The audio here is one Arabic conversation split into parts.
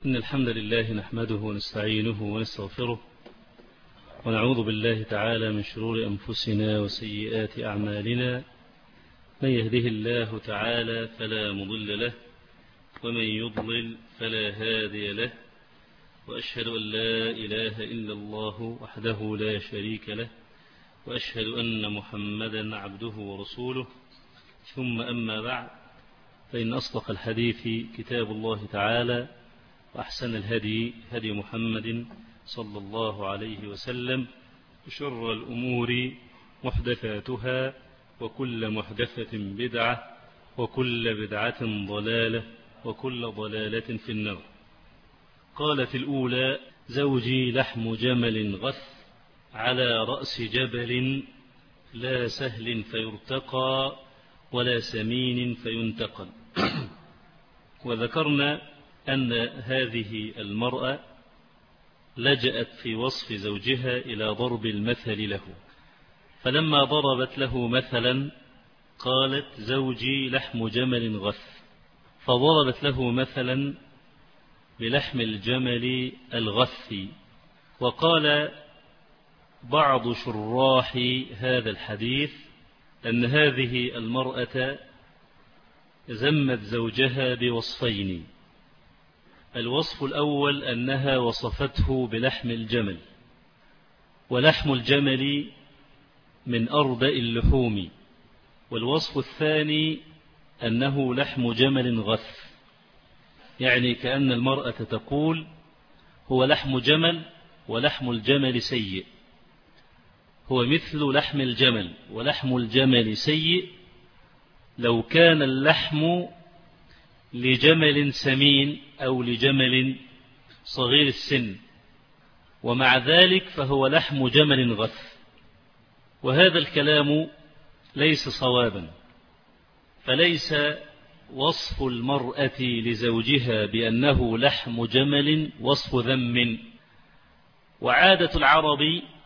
إن الحمد لله نحمده ونستعينه ونستغفره ونعوذ بالله تعالى من شرور أنفسنا وسيئات أعمالنا. من يهده الله تعالى فلا مضل له ومن يضلل فلا هادي له، وأشهد أن لا إله إلا الله وحده لا شريك له، وأشهد أن محمدا عبده ورسوله. ثم أما بعد، فإن أصدق الحديث كتاب الله تعالى، وأحسن الهدي هدي محمد صلى الله عليه وسلم، وشر الأمور محدثاتها، وكل محدثة بدعة، وكل بدعة ضلالة، وكل ضلالة في النار. قالت الأولى: زوجي لحم جمل غث على رأس جبل، لا سهل فيرتقى ولا سمين فينتقل. وذكرنا أن هذه المرأة لجأت في وصف زوجها إلى ضرب المثل له، فلما ضربت له مثلا قالت: زوجي لحم جمل غث، فضربت له مثلا بلحم الجمل الغث. وقال بعض شراح هذا الحديث أن هذه المرأة ذمت زوجها بوصفين: الوصف الأول أنها وصفته بلحم الجمل، ولحم الجمل من أردأ اللحوم. والوصف الثاني أنه لحم جمل غث، يعني كأن المرأة تقول: هو لحم جمل ولحم الجمل سيء، هو مثل لحم الجمل ولحم الجمل سيء. لو كان اللحم لجمل سمين أو لجمل صغير السن، ومع ذلك فهو لحم جمل غث. وهذا الكلام ليس صوابا، فليس وصف المرأة لزوجها بأنه لحم جمل وصف ذم. وعادة العرب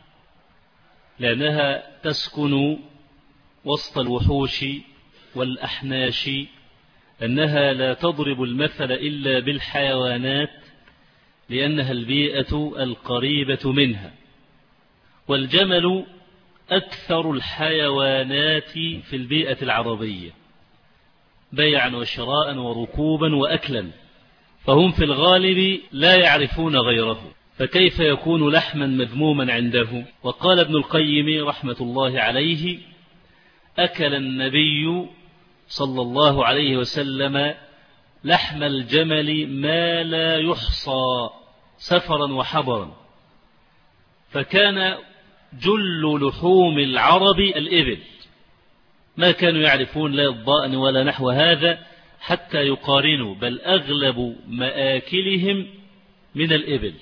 لأنها تسكن وسط الوحوش والأحناش أنها لا تضرب المثل إلا بالحيوانات، لأنها البيئة القريبة منها. والجمل أكثر الحيوانات في البيئة العربية بيعا وشراء وركوبا وأكلا، فهم في الغالب لا يعرفون غيره، فكيف يكون لحما مذموما عنده؟ وقال ابن القيم رحمة الله عليه: أكل النبي صلى الله عليه وسلم لحم الجمل ما لا يحصى سفرا وحضرا، فكان جل لحوم العرب الإبل، ما كانوا يعرفون لا الضأن ولا نحو هذا حتى يقارنوا، بل أغلب مآكلهم من الإبل،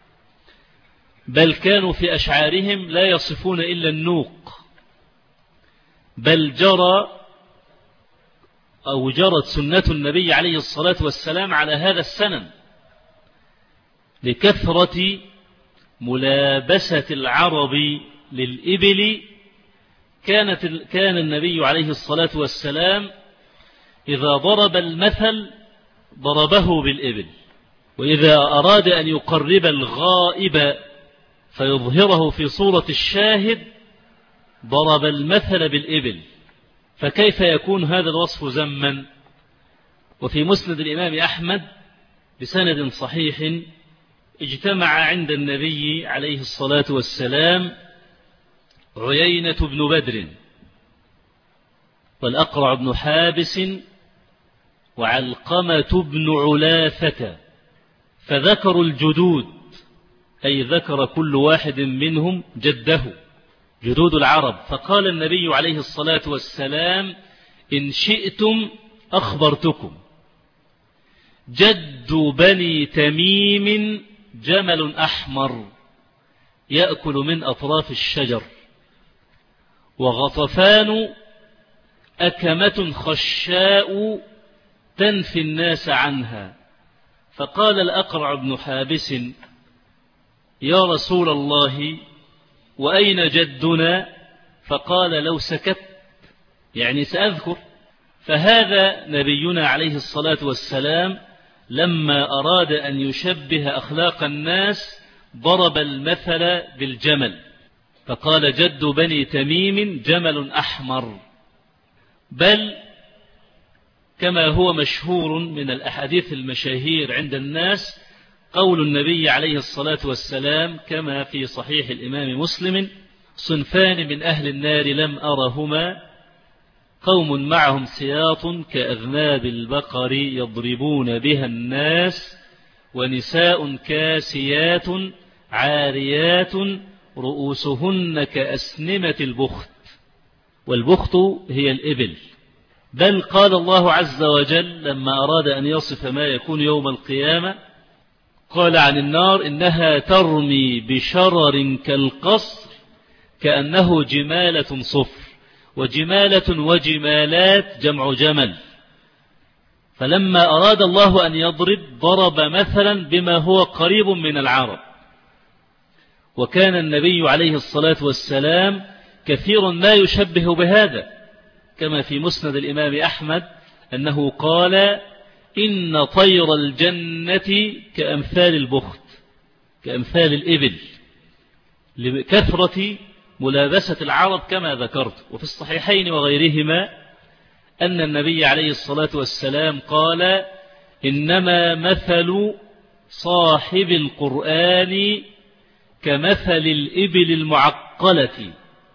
بل كانوا في أشعارهم لا يصفون إلا النوق. بل جرت سنة النبي عليه الصلاة والسلام على هذا السنن، لكثرة ملابسة العرب للإبل. كان النبي عليه الصلاة والسلام إذا ضرب المثل ضربه بالإبل، وإذا أراد أن يقرب الغائب فيظهره في صورة الشاهد ضرب المثل بالإبل. فكيف يكون هذا الوصف ذما؟ وفي مسند الإمام أحمد بسند صحيح: اجتمع عند النبي عليه الصلاة والسلام عيينة بن بدر والأقرع بن حابس وعلقمة بن علاثة، فذكروا الجدود، أي ذكر كل واحد منهم جده، جدود العرب. فقال النبي عليه الصلاة والسلام: إن شئتم أخبرتكم، جد بني تميم جمل أحمر يأكل من أطراف الشجر، وغطفان أكمة خشاء تنفي الناس عنها. فقال الأقرع بن حابس: يا رسول الله، وأين جدنا؟ فقال: لو سكت يعني سأذكر. فهذا نبينا عليه الصلاة والسلام لما أراد أن يشبه أخلاق الناس ضرب المثل بالجمل، فقال جد بني تميم جمل أحمر. بل كما هو مشهور من الأحاديث المشاهير عند الناس قول النبي عليه الصلاة والسلام كما في صحيح الإمام مسلم: صنفان من أهل النار لم أرهما، قوم معهم سياط كأذناب البقر يضربون بها الناس، ونساء كاسيات عاريات رؤوسهن كأسنمة البخت. والبخت هي الإبل. بل قال الله عز وجل لما أراد أن يصف ما يكون يوم القيامة قال عن النار: إنها ترمي بشرر كالقصر كأنه جمالة صفر. وجمالة وجمالات جمع جمل. فلما أراد الله أن ضرب مثلا بما هو قريب من العرب. وكان النبي عليه الصلاة والسلام كثيرا ما يشبه بهذا، كما في مسند الإمام أحمد أنه قال: إن طير الجنة كأمثال البخت، كأمثال الإبل، لكثرة ملابسة العرب كما ذكرت. وفي الصحيحين وغيرهما أن النبي عليه الصلاة والسلام قال: إنما مثل صاحب القرآن كمثل الإبل المعقلة،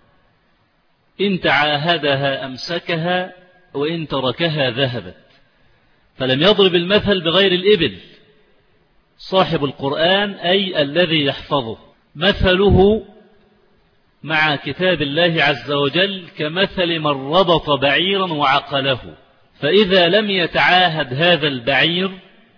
إن تعاهدها أمسكها وإن تركها ذهبت. فلم يضرب المثل بغير الإبل. صاحب القرآن أي الذي يحفظه، مثله مع كتاب الله عز وجل كمثل من ربط بعيرا وعقله، فإذا لم يتعاهد هذا البعير،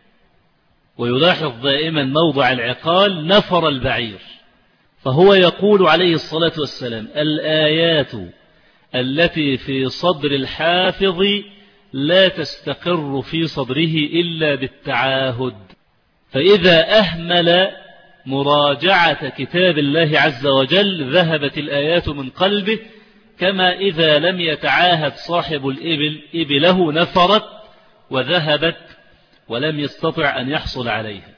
ويلاحظ دائما موضع العقال، نفر البعير. فهو يقول عليه الصلاة والسلام: الآيات التي في صدر الحافظ لا تستقر في صدره إلا بالتعاهد. فإذا أهمل مراجعة كتاب الله عز وجل ذهبت الآيات من قلبه، كما إذا لم يتعاهد صاحب الإبل إبله نفرت وذهبت ولم يستطع أن يحصل عليها.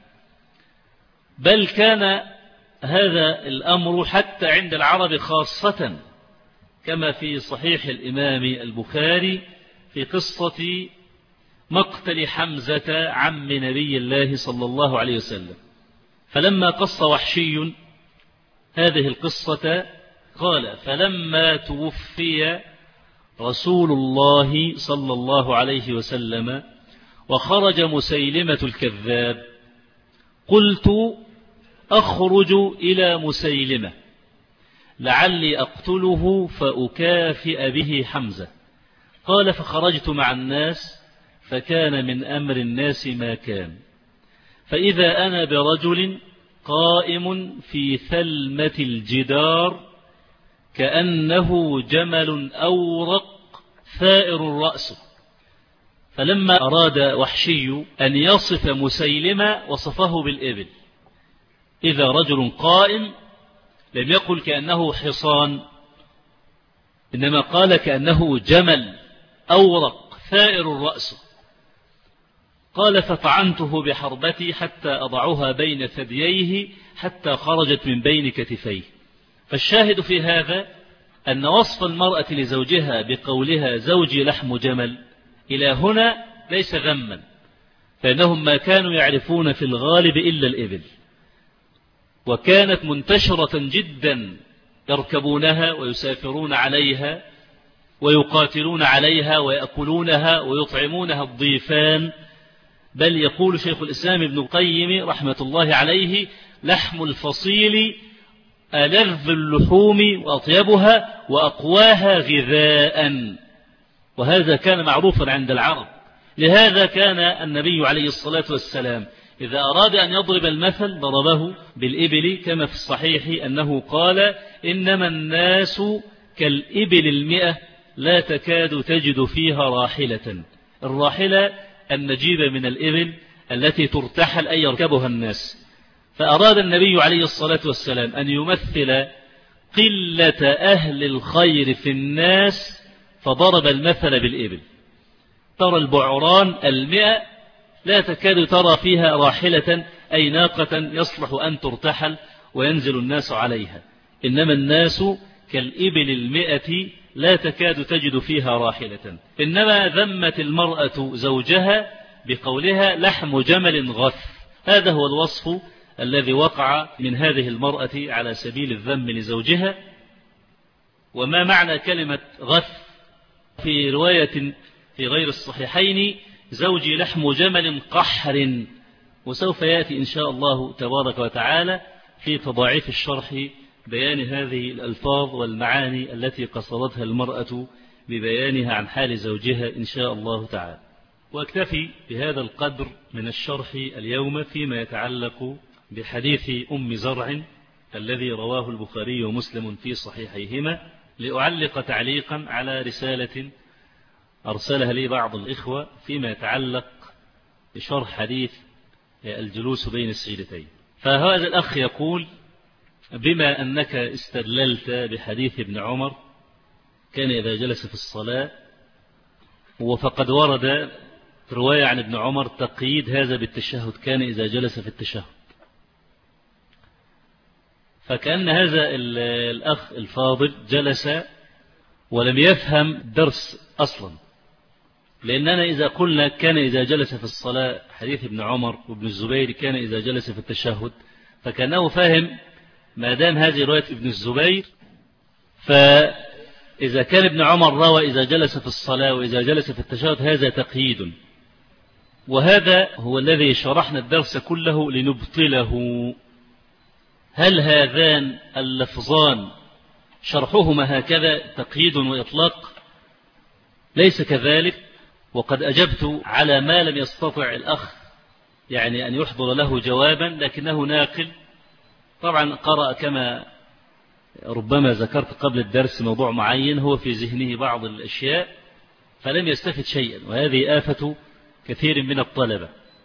بل كان هذا الأمر حتى عند العرب خاصة، كما في صحيح الإمام البخاري في قصة مقتل حمزة عم نبي الله صلى الله عليه وسلم. فلما قص وحشي هذه القصة قال: فلما توفي رسول الله صلى الله عليه وسلم وخرج مسيلمة الكذاب، قلت أخرج إلى مسيلمة لعلي أقتله فأكافئ به حمزة. قال: فخرجت مع الناس، فكان من أمر الناس ما كان، فإذا أنا برجل قائم في ثلمة الجدار كأنه جمل أورق ثائر رأسه. فلما أراد وحشي أن يصف مسيلمة وصفه بالإبل. إذا رجل قائم لم يقل كأنه حصان، إنما قال كأنه جمل أورق ثائر رأسه. قال: فطعنته بحربتي حتى أضعها بين ثدييه حتى خرجت من بين كتفيه. فالشاهد في هذا أن وصف المرأة لزوجها بقولها زوجي لحم جمل إلى هنا ليس ذما، فإنهم ما كانوا يعرفون في الغالب إلا الإبل، وكانت منتشرة جدا، يركبونها ويسافرون عليها ويقاتلون عليها ويأكلونها ويطعمونها الضيفان. بل يقول شيخ الإسلام ابن القيم رحمة الله عليه: لحم الفصيل ألذ اللحوم وأطيبها وأقواها غذاء. وهذا كان معروفا عند العرب. لهذا كان النبي عليه الصلاة والسلام إذا أراد أن يضرب المثل ضربه بالإبل، كما في الصحيح أنه قال: إنما الناس كالإبل 100 لا تكاد تجد فيها راحلة. الراحلة النجيبة من الإبل التي ترتحل أي يركبها الناس. فأراد النبي عليه الصلاة والسلام أن يمثل قلة أهل الخير في الناس، فضرب المثل بالإبل. ترى البعران 100 لا تكاد ترى فيها راحلة أي ناقة يصلح أن ترتحل وينزل الناس عليها، إنما الناس كالإبل 100 لا تكاد تجد فيها راحلة. إنما ذمت المرأة زوجها بقولها لحم جمل غث. هذا هو الوصف الذي وقع من هذه المرأة على سبيل الذم لزوجها. وما معنى كلمة غث؟ في رواية في غير الصحيحين زوجي لحم جمل قحر، وسوف يأتي إن شاء الله تبارك وتعالى في تضاعيف الشرح بيان هذه الألفاظ والمعاني التي قصدتها المرأة ببيانها عن حال زوجها إن شاء الله تعالى. واكتفي بهذا القدر من الشرح اليوم فيما يتعلق بحديث أم زرع الذي رواه البخاري ومسلم في صحيحيهما، لأعلق تعليقا على رسالة أرسلها لي بعض الإخوة فيما يتعلق بشرح حديث الجلوس بين السيدتين. فهذا الأخ يقول: بما أنك استدللت بحديث ابن عمر كان إذا جلس في الصلاة، وفقد ورد رواية عن ابن عمر تقييد هذا بالتشهد، كان إذا جلس في التشهد، فكأن هذا الأخ الفاضل جلس ولم يفهم الدرس أصلا. لأننا إذا قلنا كان إذا جلس في الصلاة حديث ابن عمر وابن الزبير كان إذا جلس في التشهد، فكأنه فاهم ما دام هذه رواية ابن الزبير، فإذا كان ابن عمر روى إذا جلس في الصلاة وإذا جلس في التشهد هذا تقييد. وهذا هو الذي شرحنا الدرس كله لنبطله. هل هذان اللفظان شرحهما هكذا تقييد وإطلاق؟ ليس كذلك. وقد أجبت على ما لم يستطع الأخ يعني أن يحضر له جوابا، لكنه ناقل طبعا قرأ كما ربما ذكرت قبل الدرس موضوع معين هو في ذهنه بعض الأشياء فلم يستفد شيئا، وهذه آفة كثير من الطلبة.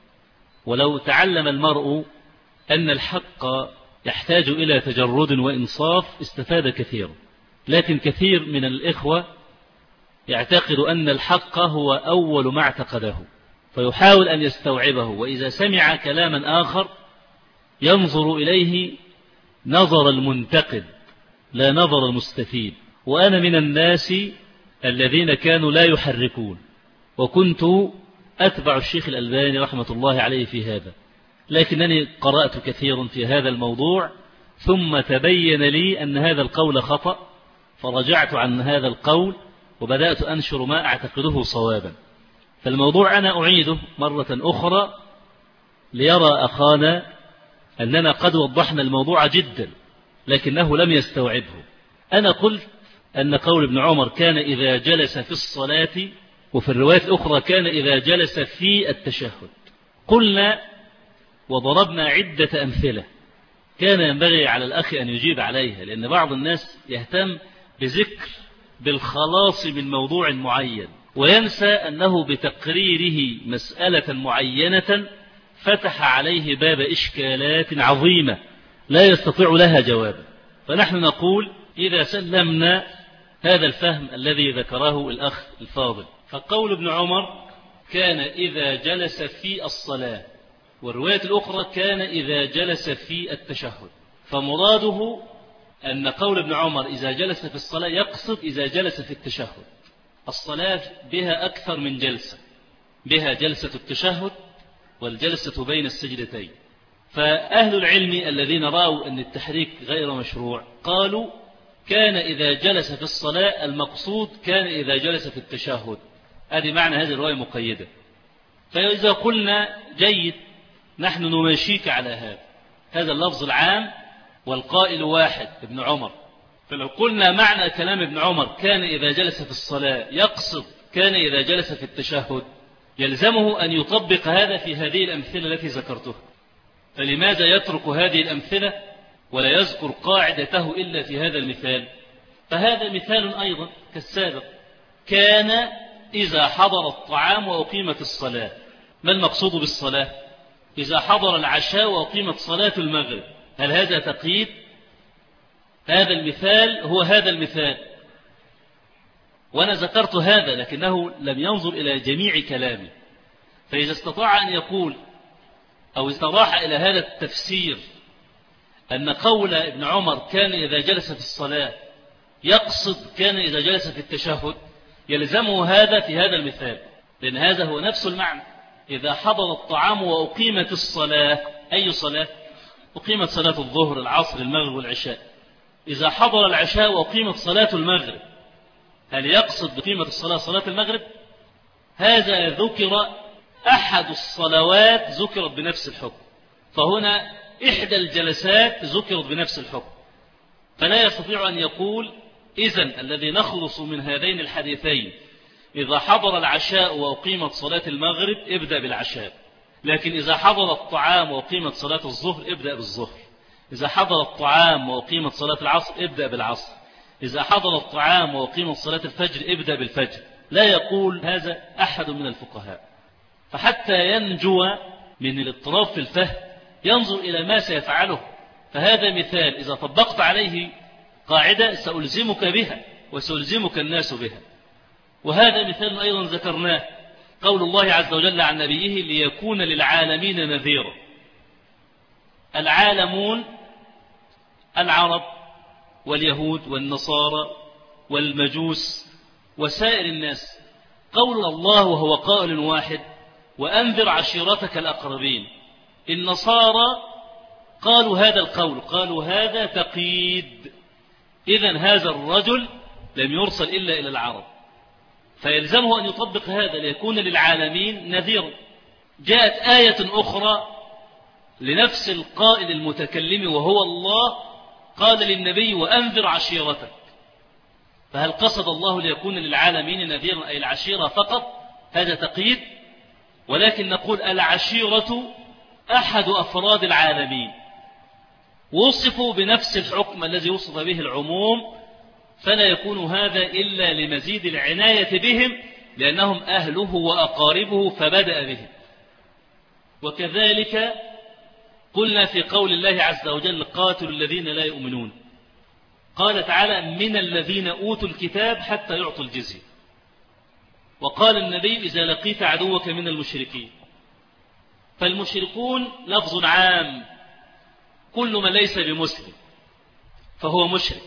ولو تعلم المرء أن الحق يحتاج إلى تجرد وإنصاف استفاد كثيرا، لكن كثير من الإخوة يعتقد أن الحق هو أول ما اعتقده، فيحاول أن يستوعبه، وإذا سمع كلاما آخر ينظر إليه نظر المنتقد لا نظر المستفيد. وأنا من الناس الذين كانوا لا يحركون، وكنت أتبع الشيخ الألباني رحمة الله عليه في هذا، لكنني قرأت كثيرا في هذا الموضوع ثم تبين لي أن هذا القول خطأ، فرجعت عن هذا القول وبدأت أنشر ما أعتقده صوابا. فالموضوع أنا أعيده مرة أخرى ليرى أخانا أننا قد وضحنا الموضوع جدا لكنه لم يستوعبه. أنا قلت أن قول ابن عمر كان إذا جلس في الصلاة، وفي الرواية الأخرى كان إذا جلس في التشهد. قلنا وضربنا عدة أمثلة كان ينبغي على الأخ أن يجيب عليها، لأن بعض الناس يهتم بذكر بالخلاص من موضوع معين وينسى أنه بتقريره مسألة معينة فتح عليه باب إشكالات عظيمة لا يستطيع لها جوابا. فنحن نقول إذا سلمنا هذا الفهم الذي ذكره الأخ الفاضل، فقول ابن عمر كان إذا جلس في الصلاة، والرواية الأخرى كان إذا جلس في التشهد، فمراده أن قول ابن عمر إذا جلس في الصلاة يقصد إذا جلس في التشهد. الصلاة بها أكثر من جلسة، بها جلسة التشهد والجلسة بين السجدتين. فأهل العلم الذين رأوا أن التحريك غير مشروع قالوا كان إذا جلس في الصلاة المقصود كان إذا جلس في التشهد. هذه معنى هذه الرواية مقيدة. فإذا قلنا جيد نحن نماشيك على هذا اللفظ العام والقائل واحد ابن عمر، فلو قلنا معنى كلام ابن عمر كان إذا جلس في الصلاة يقصد كان إذا جلس في التشهد، يلزمه أن يطبق هذا في هذه الأمثلة التي ذكرتها. فلماذا يترك هذه الأمثلة ولا يذكر قاعدته إلا في هذا المثال؟ فهذا مثال أيضا كالسابق. كان إذا حضر الطعام وأقيمت الصلاة. ما المقصود بالصلاة؟ إذا حضر العشاء وأقيمت صلاة المغرب. هل هذا تقييد؟ هذا المثال هو هذا المثال، وأنا ذكرت هذا لكنه لم ينظر إلى جميع كلامي، فإذا استطاع أن يقول أو استراح إلى هذا التفسير أن قول ابن عمر كان إذا جلس في الصلاة يقصد كان إذا جلس في التشهد، يلزمه هذا في هذا المثال، لأن هذا هو نفس المعنى. إذا حضر الطعام وأقيمت الصلاة، أي صلاة؟ أقيمت صلاة الظهر العصر المغرب والعشاء. إذا حضر العشاء وأقيمت صلاة المغرب، هل يقصد بقيمة الصلاة صلاة المغرب؟ هذا ذكر أحد الصلوات ذكرت بنفس الحكم، فهنا إحدى الجلسات ذكرت بنفس الحكم، فلا يستطيع أن يقول إذن الذي نخلص من هذين الحديثين إذا حضر العشاء وأقيمت صلاة المغرب ابدأ بالعشاء، لكن إذا حضر الطعام وأقيمت صلاة الظهر ابدأ بالظهر، إذا حضر الطعام وأقيمت صلاة العصر ابدأ بالعصر، إذا حضر الطعام وأقيمت صلاة الفجر ابدأ بالفجر. لا يقول هذا أحد من الفقهاء. فحتى ينجو من الاضطراب في الفهم ينظر إلى ما سيفعله. فهذا مثال إذا طبقت عليه قاعدة سألزمك بها وسألزمك الناس بها. وهذا مثال أيضا ذكرناه، قول الله عز وجل عن نبيه ليكون للعالمين نذيرا. العالمون العرب واليهود والنصارى والمجوس وسائر الناس. قول الله وهو قائل واحد وأنذر عشيرتك الأقربين. النصارى قالوا هذا القول، قالوا هذا تقييد، إذن هذا الرجل لم يرسل إلا إلى العرب، فيلزمه أن يطبق هذا ليكون للعالمين نذيرا. جاءت آية أخرى لنفس القائل المتكلم وهو الله، قال للنبي وأنذر عشيرتك. فهل قصد الله ليكون للعالمين نذيرا أي العشيرة فقط؟ هذا تقييد. ولكن نقول العشيرة أحد أفراد العالمين، وصفوا بنفس الحكم الذي وصف به العموم، فلا يكون هذا إلا لمزيد العناية بهم لأنهم أهله وأقاربه فبدأ بهم. وكذلك قلنا في قول الله عز وجل قاتلوا الذين لا يؤمنون، قال تعالى من الذين أوتوا الكتاب حتى يعطوا الجزية. وقال النبي إذا لقيت عدوك من المشركين. فالمشركون لفظ عام، كل من ليس بمسلم فهو مشرك.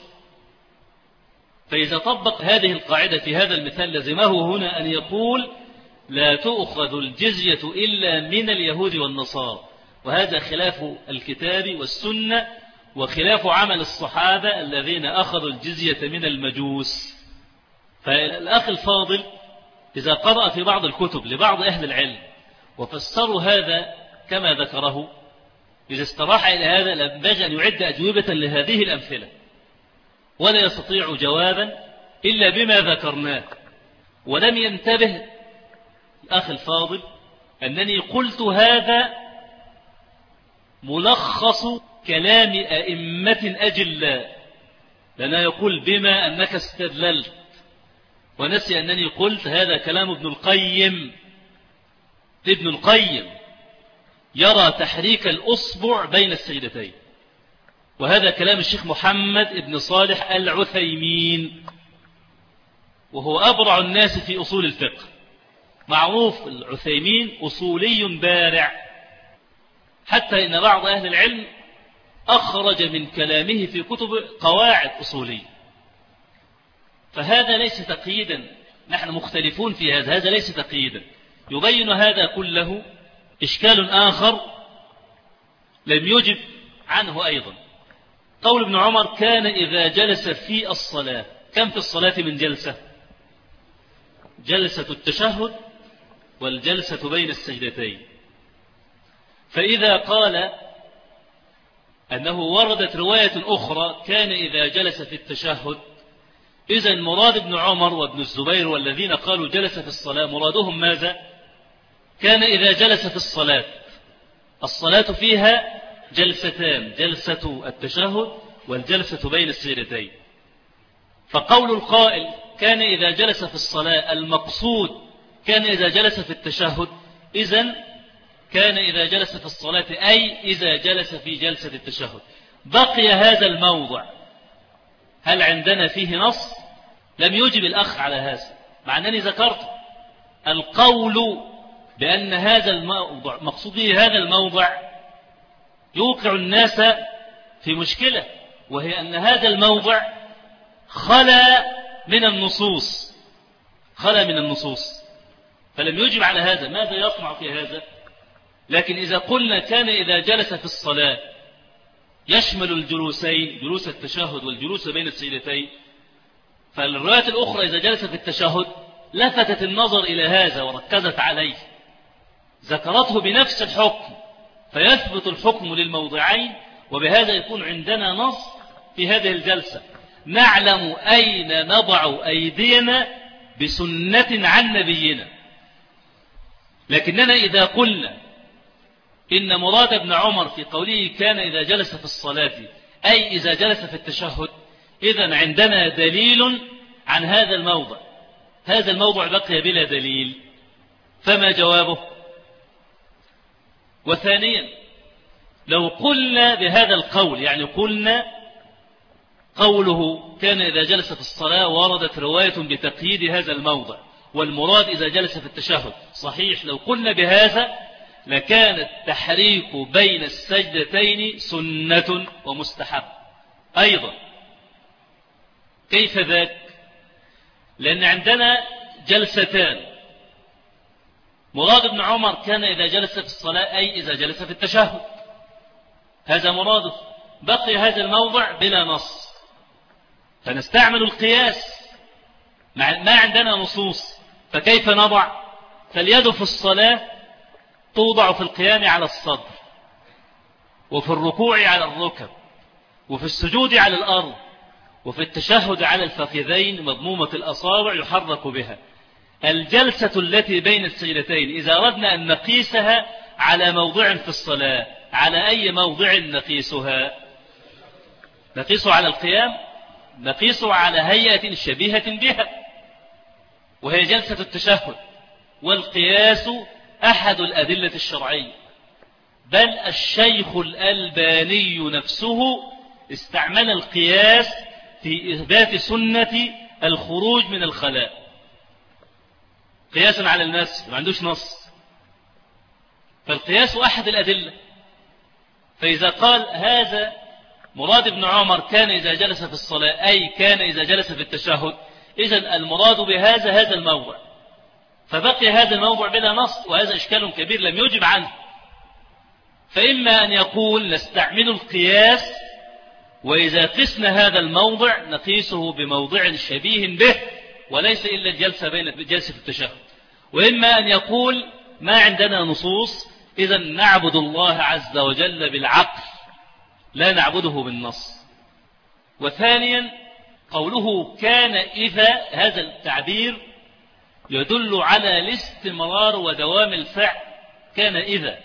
فإذا طبق هذه القاعدة في هذا المثال لزمه هنا أن يقول لا تؤخذ الجزية إلا من اليهود والنصارى، وهذا خلاف الكتاب والسنة وخلاف عمل الصحابة الذين أخذوا الجزية من المجوس. فالأخ الفاضل إذا قرأ في بعض الكتب لبعض أهل العلم وفسروا هذا كما ذكره، إذا استراح إلى هذا لنبغي أن يعد أجوبة لهذه الأمثلة، ولا يستطيع جوابا إلا بما ذكرناه. ولم ينتبه الأخ الفاضل أنني قلت هذا ملخص كلام أئمة أجلاء، لأنه يقول بما أنك استدللت، ونسي أنني قلت هذا كلام ابن القيم. ابن القيم يرى تحريك الأصبع بين السجدتين، وهذا كلام الشيخ محمد بن صالح العثيمين، وهو أبرع الناس في أصول الفقه. معروف العثيمين أصولي بارع، حتى إن بعض أهل العلم أخرج من كلامه في كتب قواعد أصولية. فهذا ليس تقييدا، نحن مختلفون في هذا ليس تقييدا. يبين هذا كله إشكال آخر لم يجب عنه أيضا، قول ابن عمر كان إذا جلس في الصلاة. كم في الصلاة من جلسة؟ جلسة التشهد والجلسة بين السجدتين. فإذا قال أنه وردت رواية أخرى كان إذا جلس في التشهد، إذن مراد ابن عمر وابن الزبير والذين قالوا جلس في الصلاة مرادهم ماذا؟ كان إذا جلس في الصلاة. الصلاة فيها جلستان، جلسة التشهد والجلسة بين السجدتين. فقول القائل كان إذا جلس في الصلاة المقصود كان إذا جلس في التشهد، إذن كان إذا جلس في الصلاة أي إذا جلس في جلسة التشهد. بقي هذا الموضع، هل عندنا فيه نص؟ لم يجب الأخ على هذا، مع أنني ذكرت القول بأن هذا الموضع مقصود به هذا الموضع يوقع الناس في مشكلة، وهي أن هذا الموضع خلا من النصوص، فلم يجب على هذا. ماذا يصنع في هذا؟ لكن إذا قلنا كان إذا جلس في الصلاة يشمل الجلوسين، جلوس التشهد والجلوس بين السجدتين، فالرواية الأخرى إذا جلس في التشهد لفتت النظر إلى هذا وركزت عليه، ذكرته بنفس الحكم، فيثبت الحكم للموضعين، وبهذا يكون عندنا نص في هذه الجلسة نعلم أين نضع أيدينا بسنة عن نبينا. لكننا إذا قلنا إن مراد بن عمر في قوله كان إذا جلس في الصلاة أي إذا جلس في التشهد، إذن عندنا دليل عن هذا الموضع، هذا الموضع بقي بلا دليل، فما جوابه؟ وثانيا لو قلنا بهذا القول، يعني قلنا قوله كان إذا جلس في الصلاة وردت رواية بتقييد هذا الموضع، والمراد إذا جلس في التشهد، صحيح لو قلنا بهذا لكان التحريك بين السجدتين سنة ومستحب أيضا. كيف ذاك؟ لأن عندنا جلستان، مراد ابن عمر كان إذا جلس في الصلاة أي إذا جلس في التشهد، هذا مراده، بقي هذا الموضع بلا نص، فنستعمل القياس، ما عندنا نصوص، فكيف نضع؟ فاليد في الصلاة توضع في القيام على الصدر، وفي الركوع على الركب، وفي السجود على الأرض، وفي التشهد على الفخذين مضمومة الأصابع يحرك بها. الجلسة التي بين السجدتين إذا أردنا أن نقيسها على موضع في الصلاة، على أي موضع نقيسها؟ نقيس على القيام، نقيس على هيئة شبيهة بها، وهي جلسة التشهد. والقياس أحد الأدلة الشرعية، بل الشيخ الألباني نفسه استعمل القياس في إثبات سنة الخروج من الخلاء قياسا على الناس، ما عندوش نص، فالقياس أحد الأدلة. فإذا قال هذا مراد ابن عمر كان إذا جلس في الصلاة أي كان إذا جلس في التشهد، إذن المراد بهذا هذا الموضع، فبقي هذا الموضع بلا نص، وهذا إشكال كبير لم يجب عنه. فإما أن يقول نستعمل القياس، وإذا قسنا هذا الموضع نقيسه بموضع شبيه به وليس إلا الجلسة بين جلسة التشهد، وإما أن يقول ما عندنا نصوص، إذن نعبد الله عز وجل بالعقل لا نعبده بالنص. وثانيا قوله كان إذا، هذا التعبير يدل على الاستمرار ودوام الفعل، كان إذا.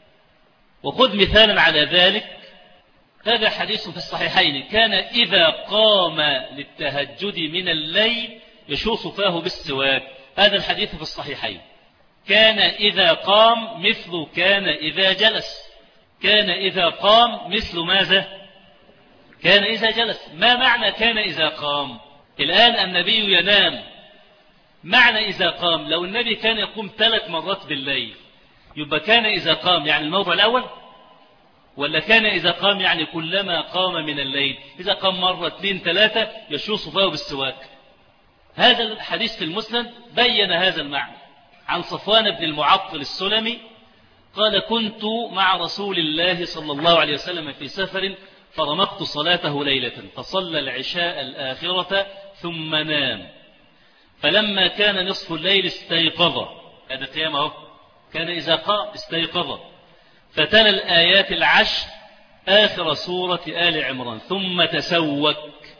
وخذ مثالا على ذلك، هذا حديث في الصحيحين، كان إذا قام للتهجد من الليل يشوص فاه بالسواك، هذا الحديث في الصحيحين. كان إذا قام مثل كان إذا جلس، كان إذا قام مثل ماذا؟ كان إذا جلس. ما معنى كان إذا قام؟ الآن النبي ينام، معنى إذا قام لو النبي كان يقوم 3 مرات بالليل يبقى كان إذا قام يعني الموضع الأول، ولا كان إذا قام يعني كلما قام من الليل؟ إذا قام مرة 2 3 يشوص فاه بالسواك. هذا الحديث في المسند بين هذا المعنى عن صفوان بن المعطل السلمي قال كنت مع رسول الله صلى الله عليه وسلم في سفر فرمقت صلاته ليلة فصلى العشاء الآخرة ثم نام، فلما كان نصف الليل استيقظ، هذا قيامه، كان إذا قام استيقظ، فتلا الآيات 10 آخر سورة آل عمران، ثم تسوك،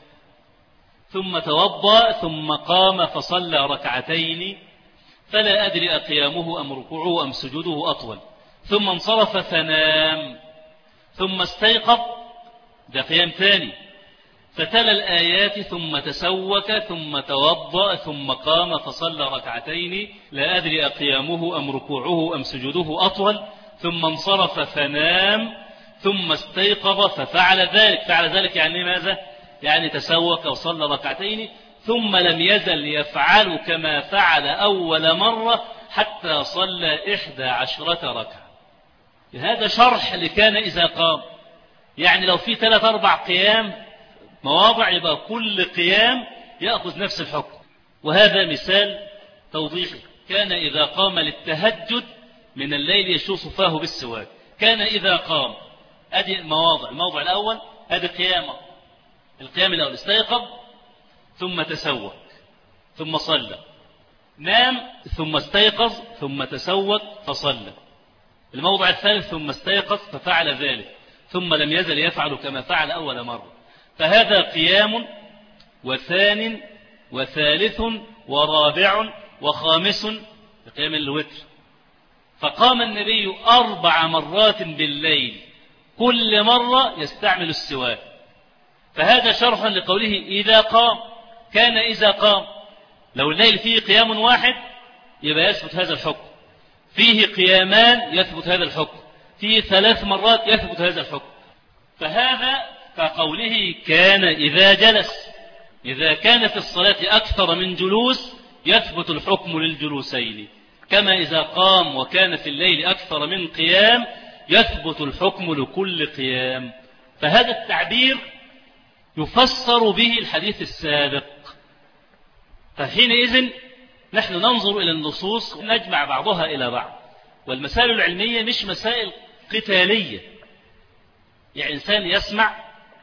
ثم توضأ، ثم قام فصلى 2 فلا أدري أقيامه أم ركوعه أم سجوده أطول، ثم انصرف فنام، ثم استيقظ، ده قيام ثاني، فتلا الآيات ثم تسوك ثم توضأ ثم قام فصلى 2 لا أدري أقيامه أم ركوعه أم سجوده أطول، ثم انصرف فنام، ثم استيقظ ففعل ذلك. فعل ذلك يعني ماذا؟ يعني تسوك وصلى 2 ثم لم يزل يفعل كما فعل أول مرة حتى صلى 11 ركعة. هذا شرح لكان إذا قام، يعني لو في 3-4 قيام مواضع يبقى كل قيام يأخذ نفس الحكم. وهذا مثال توضيحي. كان إذا قام للتهجد من الليل يشوص فاه بالسواك. كان إذا قام، أدي مواضع. الموضع الأول أدي قيامه، القيام الأول استيقظ ثم تسوك ثم صلى، نام ثم استيقظ ثم تسوك فصلى. الموضع الثالث ثم استيقظ ففعل ذلك ثم لم يزل يفعل كما فعل أول مرة. فهذا قيام وثان وثالث ورابع وخامس قيام الوتر. فقام النبي 4 مرات بالليل، كل مرة يستعمل السواك. فهذا شرح لقوله إذا قام. كان إذا قام، لو الليل فيه قيام واحد يبقى يثبت هذا الحكم، فيه قيامان يثبت هذا الحكم، فيه 3 مرات يثبت هذا الحكم. فهذا كقوله كان إذا جلس. إذا كانت الصلاة أكثر من جلوس يثبت الحكم للجلوسين، كما إذا قام وكان في الليل أكثر من قيام يثبت الحكم لكل قيام. فهذا التعبير يفسر به الحديث السابق. فحينئذ نحن ننظر إلى النصوص ونجمع بعضها إلى بعض. والمسائل العلمية مش مسائل قتالية، يعني إنسان يسمع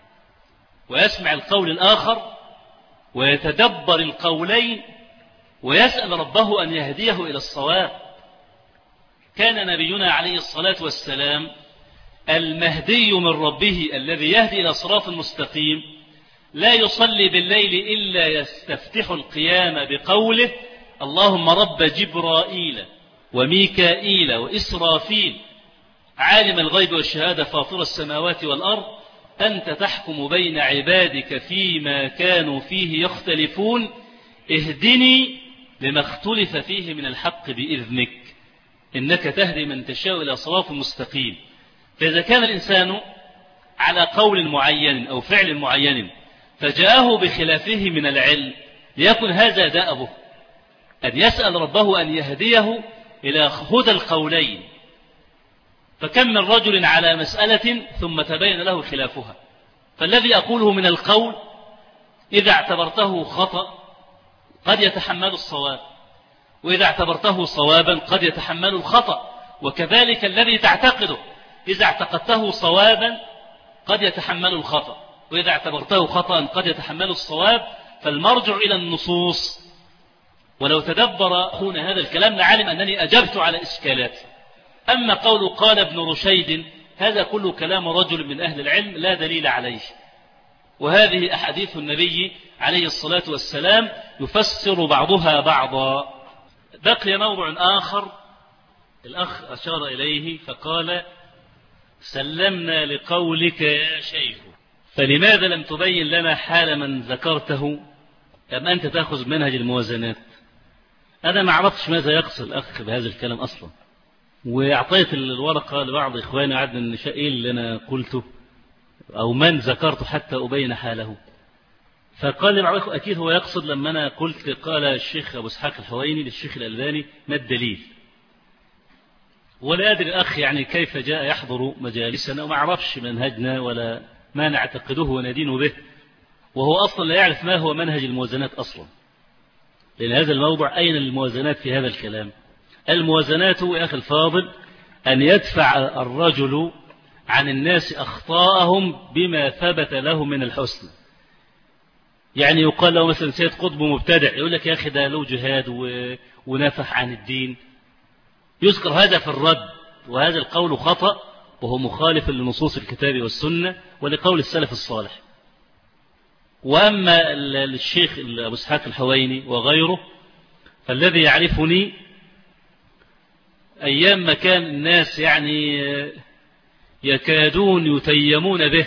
ويسمع القول الآخر ويتدبر القولين ويسأل ربه أن يهديه إلى الصواب. كان نبينا عليه الصلاة والسلام المهدي من ربه الذي يهدي إلى صراط مستقيم لا يصلي بالليل إلا يستفتح القيام بقوله اللهم رب جبرائيل وميكائيل وإسرافيل عالم الغيب والشهادة فاطر السماوات والأرض أنت تحكم بين عبادك فيما كانوا فيه يختلفون اهدني لما اختلف فيه من الحق بإذنك إنك تهدي من تشاء إلى صراط مستقيم. فإذا كان الإنسان على قول معين أو فعل معين فجاءه بخلافه من العلم ليكن هذا دأبه أن يسأل ربه أن يهديه إلى هدى القولين. فكم من رجل على مسألة ثم تبين له خلافها، فالذي أقوله من القول إذا اعتبرته خطأ قد يتحمل الصواب، وإذا اعتبرته صوابا قد يتحمل الخطأ، وكذلك الذي تعتقده إذا اعتقدته صوابا قد يتحمل الخطأ، وإذا اعتبرته خطأ قد يتحمل الصواب. فالمرجع إلى النصوص. ولو تدبر أخونا هذا الكلام لعلم أنني أجبت على إشكالات. أما قول قال ابن رشيد هذا كله كلام رجل من أهل العلم لا دليل عليه، وهذه أحاديث النبي عليه الصلاة والسلام يفسر بعضها بعضا. بقي موضوع آخر الأخ أشار إليه فقال سلمنا لقولك يا شيخ، فلماذا لم تبين لنا حال من ذكرته أم أنت تأخذ منهج الموازنات؟ أنا ما عرفتش ماذا يقصد الأخ بهذا الكلام أصلا، وأعطيت الورقة لبعض إخواني عدنا النشاء إيه اللي أنا قلته أو من ذكرته حتى أبين حاله. فقال لي بعض الإخوة أكيد هو يقصد لما أنا قلت قال الشيخ أبو إسحاق الحويني للشيخ الألباني ما الدليل. ولا أدري الأخ يعني كيف جاء يحضر مجالسنا وما عرفش منهجنا ولا ما نعتقده وندين به، وهو أصلا لا يعرف ما هو منهج الموازنات أصلا. لأن هذا الموضوع أين الموازنات في هذا الكلام؟ الموازنات يا أخي الفاضل أن يدفع الرجل عن الناس أخطاءهم بما ثبت له من الحسن. يعني يقال له مثلا سيد قطب مبتدع يقول لك يا أخي ده له جهاد ونفح عن الدين، يذكر هذا في الرد، وهذا القول خطأ وهو مخالف لنصوص الكتاب والسنة ولقول السلف الصالح. وأما الشيخ أبو إسحاق الحويني وغيره فالذي يعرفني أيام ما كان الناس يعني يكادون يتيمون به،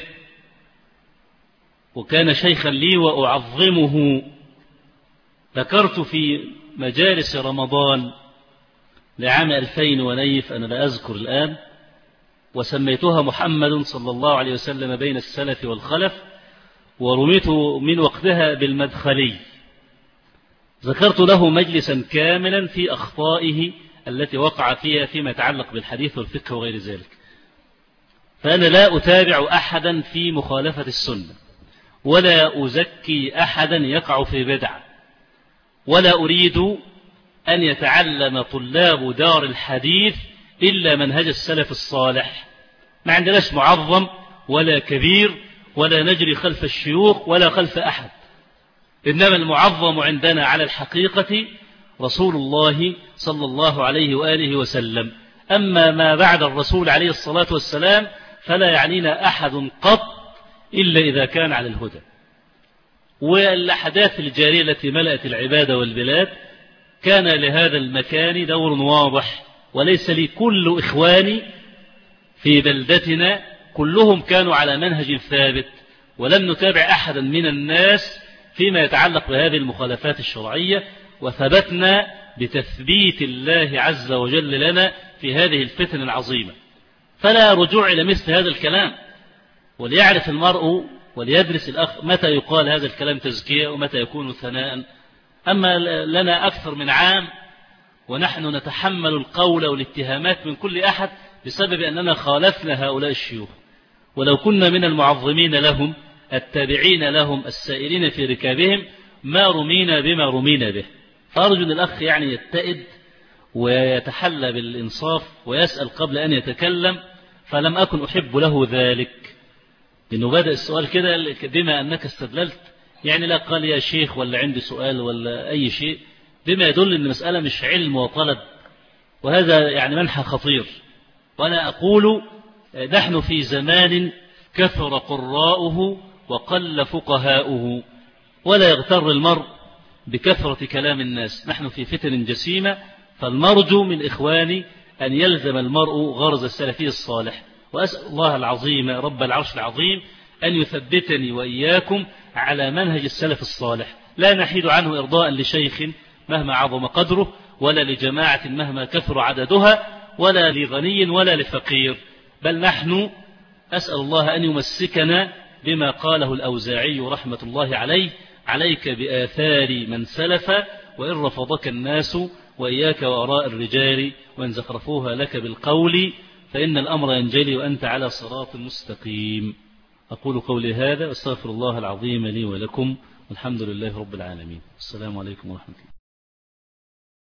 وكان شيخا لي وأعظمه، ذكرت في مجالس رمضان لعام 2000 ونيف أنا لا أذكر الآن، وسميتها محمد صلى الله عليه وسلم بين السلف والخلف، ورميت من وقتها بالمدخلي. ذكرت له مجلسا كاملا في أخطائه التي وقع فيها فيما يتعلق بالحديث والفقه وغير ذلك. فأنا لا أتابع أحدا في مخالفة السنة، ولا أزكي أحدا يقع في بدعة، ولا أريد أن يتعلم طلاب دار الحديث إلا منهج السلف الصالح. ما عندناش معظم ولا كبير، ولا نجري خلف الشيوخ ولا خلف أحد، إنما المعظم عندنا على الحقيقة رسول الله صلى الله عليه وآله وسلم. أما ما بعد الرسول عليه الصلاة والسلام فلا يعنينا أحد قط إلا إذا كان على الهدى. والأحداث الجارية التي ملأت العباد والبلاد كان لهذا المكان دور واضح، وليس لي كل إخواني في بلدتنا كلهم كانوا على منهج ثابت، ولم نتابع أحدا من الناس فيما يتعلق بهذه المخالفات الشرعية، وثبتنا بتثبيت الله عز وجل لنا في هذه الفتن العظيمة. فلا رجوع إلى مثل هذا الكلام، وليعرف المرء وليدرس الأخ متى يقال هذا الكلام تزكية ومتى يكون ثناء. أما لنا أكثر من عام ونحن نتحمل القول والاتهامات من كل أحد بسبب أننا خالفنا هؤلاء الشيوخ، ولو كنا من المعظمين لهم التابعين لهم السائرين في ركابهم ما رمينا بما رمينا به. فأرجو أن الأخ يعني يتئد ويتحلى بالإنصاف ويسأل قبل أن يتكلم، فلم أكن أحب له ذلك، لأنه بدأ السؤال كده بما أنك استدللت، يعني لا قال يا شيخ ولا عندي سؤال ولا أي شيء، بما يدل أن المسألة مش علم وطلب، وهذا يعني منحى خطير. وأنا أقول نحن في زمان كثر قراؤه وقل فقهاؤه، ولا يغتر المرء بكثرة كلام الناس. نحن في فتن جسيمة، فالمرجو من إخواني أن يلزم المرء غرز السلفي الصالح. وأسأل الله العظيم رب العرش العظيم أن يثبتني وإياكم على منهج السلف الصالح، لا نحيد عنه إرضاء لشيخ مهما عظم قدره، ولا لجماعة مهما كثر عددها، ولا لغني ولا لفقير، بل نحن أسأل الله أن يمسكنا بما قاله الأوزاعي رحمة الله عليه: عليك بآثار من سلف وإن رفضك الناس، وإياك وآراء الرجال وإن زخرفوها لك بالقول، فإن الأمر ينجلي وأنت على صراط مستقيم. أقول قولي هذا واستغفر الله العظيم لي ولكم، والحمد لله رب العالمين. السلام عليكم ورحمة الله.